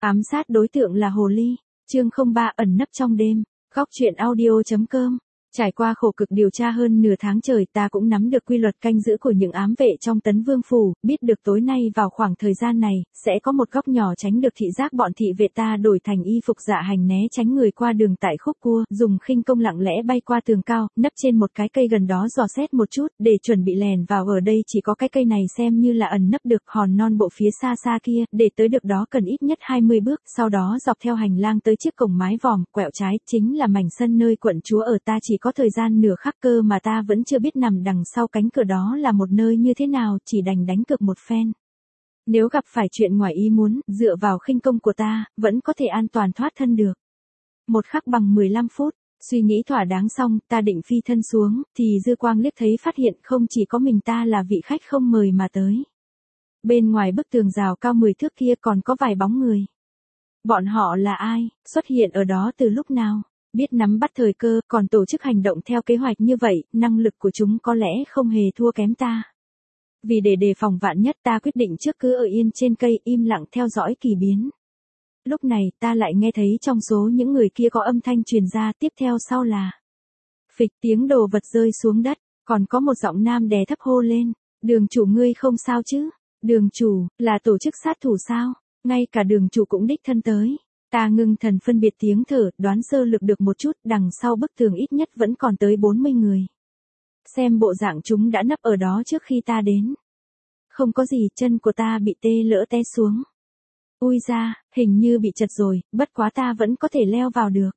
Ám sát đối tượng là hồ ly. Chương 03 ẩn nấp trong đêm. Góc truyện audio.com. Trải qua khổ cực điều tra hơn nửa tháng trời, ta cũng nắm được quy luật canh giữ của những ám vệ trong Tấn Vương phủ, biết được tối nay vào khoảng thời gian này, sẽ có một góc nhỏ tránh được thị giác bọn thị vệ ta đổi thành y phục dạ hành né tránh người qua đường tại khúc cua, dùng khinh công lặng lẽ bay qua tường cao, nấp trên một cái cây gần đó dò xét một chút, để chuẩn bị lèn vào. Ở đây chỉ có cái cây này xem như là ẩn nấp được, hòn non bộ phía xa xa kia, để tới được đó cần ít nhất 20 bước, sau đó dọc theo hành lang tới chiếc cổng mái vòm, quẹo trái, chính là mảnh sân nơi quận chúa ở. Ta chỉ có thời gian nửa khắc cơ mà ta vẫn chưa biết nằm đằng sau cánh cửa đó là một nơi như thế nào, chỉ đành đánh cược một phen. Nếu gặp phải chuyện ngoài ý muốn, dựa vào khinh công của ta, vẫn có thể an toàn thoát thân được. Một khắc bằng 15 phút, suy nghĩ thỏa đáng xong, ta định phi thân xuống, thì dư quang liếc thấy phát hiện không chỉ có mình ta là vị khách không mời mà tới. Bên ngoài bức tường rào cao 10 thước kia còn có vài bóng người. Bọn họ là ai, xuất hiện ở đó từ lúc nào? Biết nắm bắt thời cơ, còn tổ chức hành động theo kế hoạch như vậy, năng lực của chúng có lẽ không hề thua kém ta. Vì để đề phòng vạn nhất, ta quyết định trước cứ ở yên trên cây, im lặng theo dõi kỳ biến. Lúc này, ta lại nghe thấy trong số những người kia có âm thanh truyền ra, tiếp theo sau là phịch tiếng đồ vật rơi xuống đất, còn có một giọng nam đè thấp hô lên, Đường chủ ngươi không sao chứ? Đường chủ, là tổ chức sát thủ sao? Ngay cả đường chủ cũng đích thân tới. Ta ngưng thần phân biệt tiếng thở, đoán sơ lược được một chút, đằng sau bức tường ít nhất vẫn còn tới 40 người. Xem bộ dạng chúng đã nấp ở đó trước khi ta đến. Không có gì, chân của ta bị tê lỡ té xuống. Ui ra, hình như bị chật rồi, bất quá ta vẫn có thể leo vào được.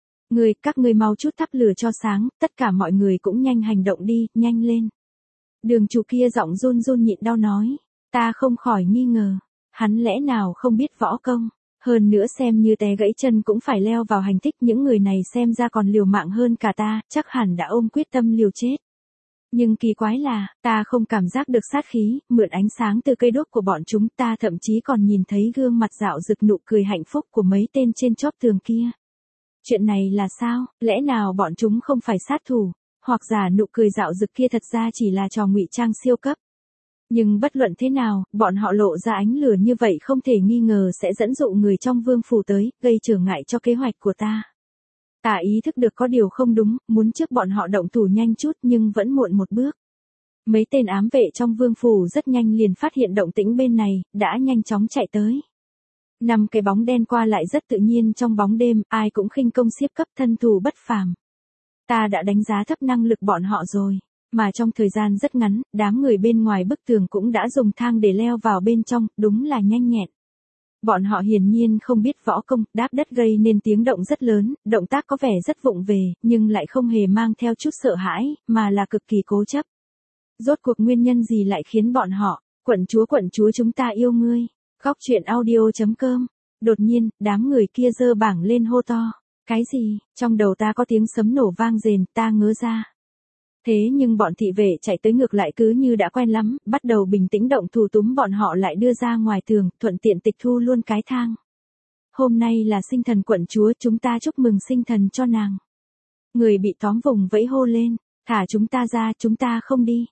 Các ngươi mau chút thắp lửa cho sáng, tất cả mọi người cũng nhanh hành động đi, nhanh lên. Đường chủ kia giọng run run nhịn đau nói. Ta không khỏi nghi ngờ, hắn lẽ nào không biết võ công. Hơn nữa xem như té gãy chân cũng phải leo vào hành thích, những người này xem ra còn liều mạng hơn cả ta, chắc hẳn đã ôm quyết tâm liều chết. Nhưng kỳ quái là, ta không cảm giác được sát khí, mượn ánh sáng từ cây đuốc của bọn chúng, ta thậm chí còn nhìn thấy gương mặt rạo rực nụ cười hạnh phúc của mấy tên trên chóp tường kia. Chuyện này là sao, lẽ nào bọn chúng không phải sát thủ, hoặc giả nụ cười rạo rực kia thật ra chỉ là trò ngụy trang siêu cấp. Nhưng bất luận thế nào, bọn họ lộ ra ánh lửa như vậy không thể nghi ngờ sẽ dẫn dụ người trong vương phủ tới, gây trở ngại cho kế hoạch của ta. Ta ý thức được có điều không đúng, muốn trước bọn họ động thủ nhanh chút nhưng vẫn muộn một bước. Mấy tên ám vệ trong vương phủ rất nhanh liền phát hiện động tĩnh bên này, đã nhanh chóng chạy tới. 5 cái bóng đen qua lại rất tự nhiên trong bóng đêm, ai cũng khinh công xiếp cấp, thân thủ bất phàm. Ta đã đánh giá thấp năng lực bọn họ rồi. Mà trong thời gian rất ngắn, đám người bên ngoài bức tường cũng đã dùng thang để leo vào bên trong, đúng là nhanh nhẹn. Bọn họ hiển nhiên không biết võ công, đáp đất gây nên tiếng động rất lớn, động tác có vẻ rất vụng về, nhưng lại không hề mang theo chút sợ hãi, mà là cực kỳ cố chấp. Rốt cuộc nguyên nhân gì lại khiến bọn họ, quận chúa chúng ta yêu ngươi. Góc truyện audio.com. Đột nhiên, đám người kia giơ bảng lên hô to. Cái gì? Trong đầu ta có tiếng sấm nổ vang rền, ta ngớ ra. Thế nhưng bọn thị vệ chạy tới ngược lại cứ như đã quen lắm, bắt đầu bình tĩnh động thủ túm bọn họ lại đưa ra ngoài tường, thuận tiện tịch thu luôn cái thang. Hôm nay là sinh thần quận chúa, chúng ta chúc mừng sinh thần cho nàng. Người bị tóm vùng vẫy hô lên, thả chúng ta ra, chúng ta không đi.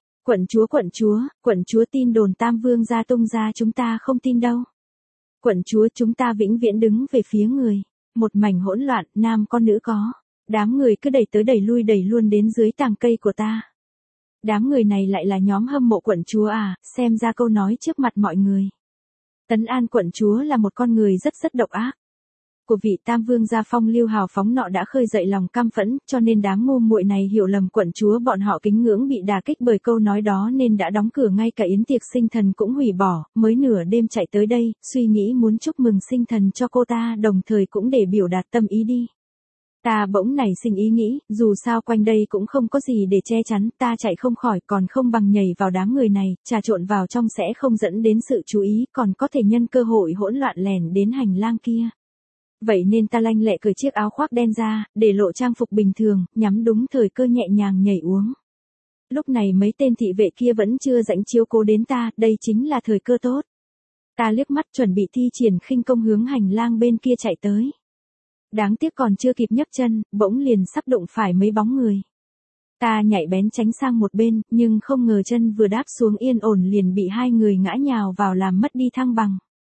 Quận chúa tin đồn Tam Vương gia tung ra, chúng ta không tin đâu. Quận chúa, chúng ta vĩnh viễn đứng về phía người. Một mảnh hỗn loạn, nam có nữ có. Đám người cứ đẩy tới đẩy lui đẩy luôn đến dưới tàng cây của ta. Đám người này lại là nhóm hâm mộ quận chúa à, xem ra câu nói trước mặt mọi người. Tấn An quận chúa là một con người rất độc ác. Của vị Tam Vương gia phong lưu hào phóng nọ đã khơi dậy lòng căm phẫn, cho nên đám ngu muội này hiểu lầm quận chúa, bọn họ kính ngưỡng bị đả kích bởi câu nói đó nên đã đóng cửa, ngay cả yến tiệc sinh thần cũng hủy bỏ, mới nửa đêm chạy tới đây, suy nghĩ muốn chúc mừng sinh thần cho cô ta, đồng thời cũng để biểu đạt tâm ý đi. Ta bỗng nảy sinh ý nghĩ, dù sao quanh đây cũng không có gì để che chắn, ta chạy không khỏi, còn không bằng nhảy vào đám người này, trà trộn vào trong sẽ không dẫn đến sự chú ý, còn có thể nhân cơ hội hỗn loạn lẻn đến hành lang kia. Vậy nên ta lanh lẹ cởi chiếc áo khoác đen ra, để lộ trang phục bình thường, nhắm đúng thời cơ nhẹ nhàng nhảy uống. Lúc này mấy tên thị vệ kia vẫn chưa rãnh chiếu cố đến ta, đây chính là thời cơ tốt. Ta liếc mắt chuẩn bị thi triển khinh công hướng hành lang bên kia chạy tới. Đáng tiếc còn chưa kịp nhấc chân, bỗng liền sắp đụng phải mấy bóng người. Ta nhảy bén tránh sang một bên, nhưng không ngờ chân vừa đáp xuống yên ổn liền bị hai người ngã nhào vào làm mất đi thăng bằng.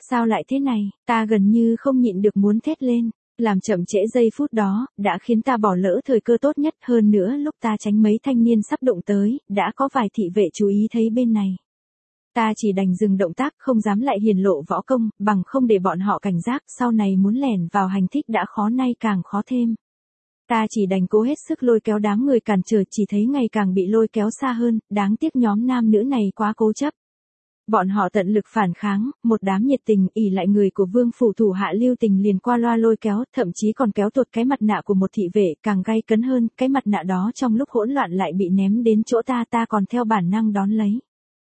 Sao lại thế này, ta gần như không nhịn được muốn thét lên. Làm chậm trễ giây phút đó, đã khiến ta bỏ lỡ thời cơ tốt nhất. Hơn nữa lúc ta tránh mấy thanh niên sắp đụng tới, đã có vài thị vệ chú ý thấy bên này. Ta chỉ đành dừng động tác, không dám lại hiển lộ võ công, bằng không để bọn họ cảnh giác, sau này muốn lẻn vào hành thích đã khó nay càng khó thêm. Ta chỉ đành cố hết sức lôi kéo đám người cản trở, chỉ thấy ngày càng bị lôi kéo xa hơn, đáng tiếc nhóm nam nữ này quá cố chấp. Bọn họ tận lực phản kháng, một đám nhiệt tình ỷ lại người của vương phủ thủ hạ lưu tình liền qua loa lôi kéo, thậm chí còn kéo tuột cái mặt nạ của một thị vệ, càng gay cấn hơn, cái mặt nạ đó trong lúc hỗn loạn lại bị ném đến chỗ ta còn theo bản năng đón lấy.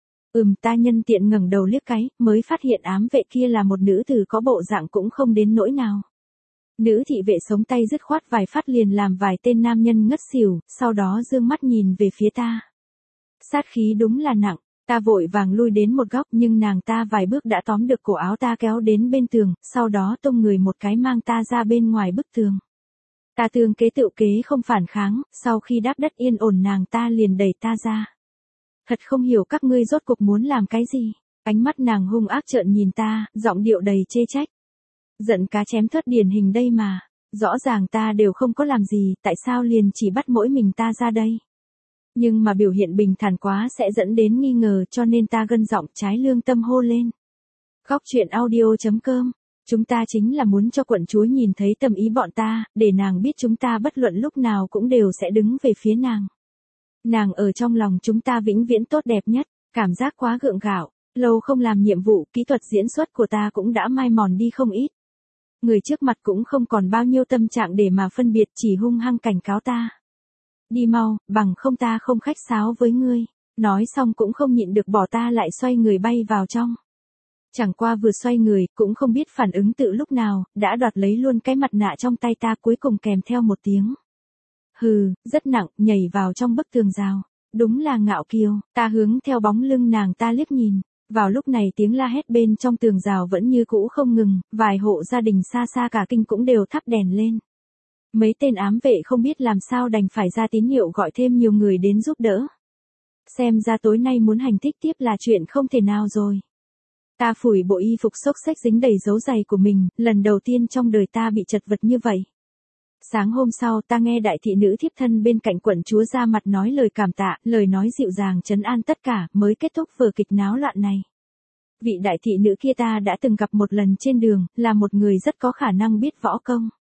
Ta nhân tiện ngẩng đầu liếc cái, mới phát hiện ám vệ kia là một nữ tử có bộ dạng cũng không đến nỗi nào. Nữ thị vệ sống tay dứt khoát vài phát liền làm vài tên nam nhân ngất xỉu, sau đó dương mắt nhìn về phía ta. Sát khí đúng là nặng. Ta vội vàng lui đến một góc nhưng nàng ta vài bước đã tóm được cổ áo ta kéo đến bên tường, sau đó tung người một cái mang ta ra bên ngoài bức tường. Ta tương kế tự kế không phản kháng, sau khi đáp đất yên ổn nàng ta liền đẩy ta ra. Thật không hiểu các ngươi rốt cuộc muốn làm cái gì. Ánh mắt nàng hung ác trợn nhìn ta, giọng điệu đầy chê trách. Giận cá chém thớt điển hình đây mà. Rõ ràng ta đều không có làm gì, tại sao liền chỉ bắt mỗi mình ta ra đây. Nhưng mà biểu hiện bình thản quá sẽ dẫn đến nghi ngờ, cho nên ta gân giọng trái lương tâm hô lên. Góc truyện audio.com. Chúng ta chính là muốn cho quận chúa nhìn thấy tâm ý bọn ta, để nàng biết chúng ta bất luận lúc nào cũng đều sẽ đứng về phía nàng. Nàng ở trong lòng chúng ta vĩnh viễn tốt đẹp nhất. Cảm giác quá gượng gạo, lâu không làm nhiệm vụ, kỹ thuật diễn xuất của ta cũng đã mai mòn đi không ít. Người trước mặt cũng không còn bao nhiêu tâm trạng để mà phân biệt, chỉ hung hăng cảnh cáo ta. Đi mau, bằng không ta không khách sáo với ngươi. Nói xong cũng không nhịn được bỏ ta lại xoay người bay vào trong. Chẳng qua vừa xoay người, cũng không biết phản ứng tự lúc nào, đã đoạt lấy luôn cái mặt nạ trong tay ta, cuối cùng kèm theo một tiếng. Hừ, rất nặng, nhảy vào trong bức tường rào. Đúng là ngạo kiều, ta hướng theo bóng lưng nàng ta liếc nhìn. Vào lúc này tiếng la hét bên trong tường rào vẫn như cũ không ngừng, vài hộ gia đình xa xa cả kinh cũng đều thắp đèn lên. Mấy tên ám vệ không biết làm sao đành phải ra tín hiệu gọi thêm nhiều người đến giúp đỡ. Xem ra tối nay muốn hành thích tiếp là chuyện không thể nào rồi. Ta phủi bộ y phục xốc xếch dính đầy dấu giày của mình, lần đầu tiên trong đời ta bị chật vật như vậy. Sáng hôm sau ta nghe đại thị nữ thiếp thân bên cạnh quận chúa ra mặt nói lời cảm tạ, lời nói dịu dàng trấn an tất cả, mới kết thúc vở kịch náo loạn này. Vị đại thị nữ kia ta đã từng gặp một lần trên đường, là một người rất có khả năng biết võ công.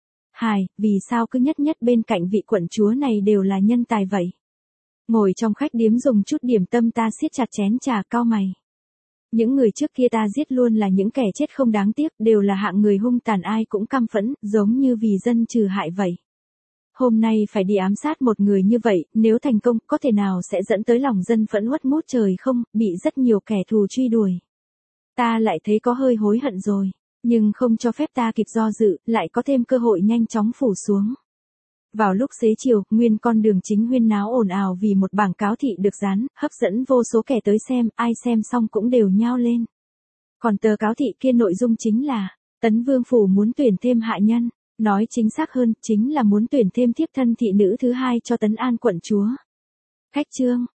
Vì sao cứ nhất bên cạnh vị quận chúa này đều là nhân tài vậy? Ngồi trong khách điếm dùng chút điểm tâm ta siết chặt chén trà cau mày. Những người trước kia ta giết luôn là những kẻ chết không đáng tiếc, đều là hạng người hung tàn ai cũng căm phẫn, giống như vì dân trừ hại vậy. Hôm nay phải đi ám sát một người như vậy, nếu thành công, có thể nào sẽ dẫn tới lòng dân phẫn uất ngút trời không, bị rất nhiều kẻ thù truy đuổi. Ta lại thấy có hơi hối hận rồi, nhưng không cho phép ta kịp do dự, lại có thêm cơ hội nhanh chóng phủ xuống. Vào lúc xế chiều, nguyên con đường chính huyên náo ồn ào vì một bảng cáo thị được dán, hấp dẫn vô số kẻ tới xem, ai xem xong cũng đều nhao lên. Còn tờ cáo thị kia nội dung chính là, Tấn Vương Phủ muốn tuyển thêm hạ nhân, nói chính xác hơn, chính là muốn tuyển thêm thiếp thân thị nữ thứ hai cho Tấn An quận chúa. Khách chương,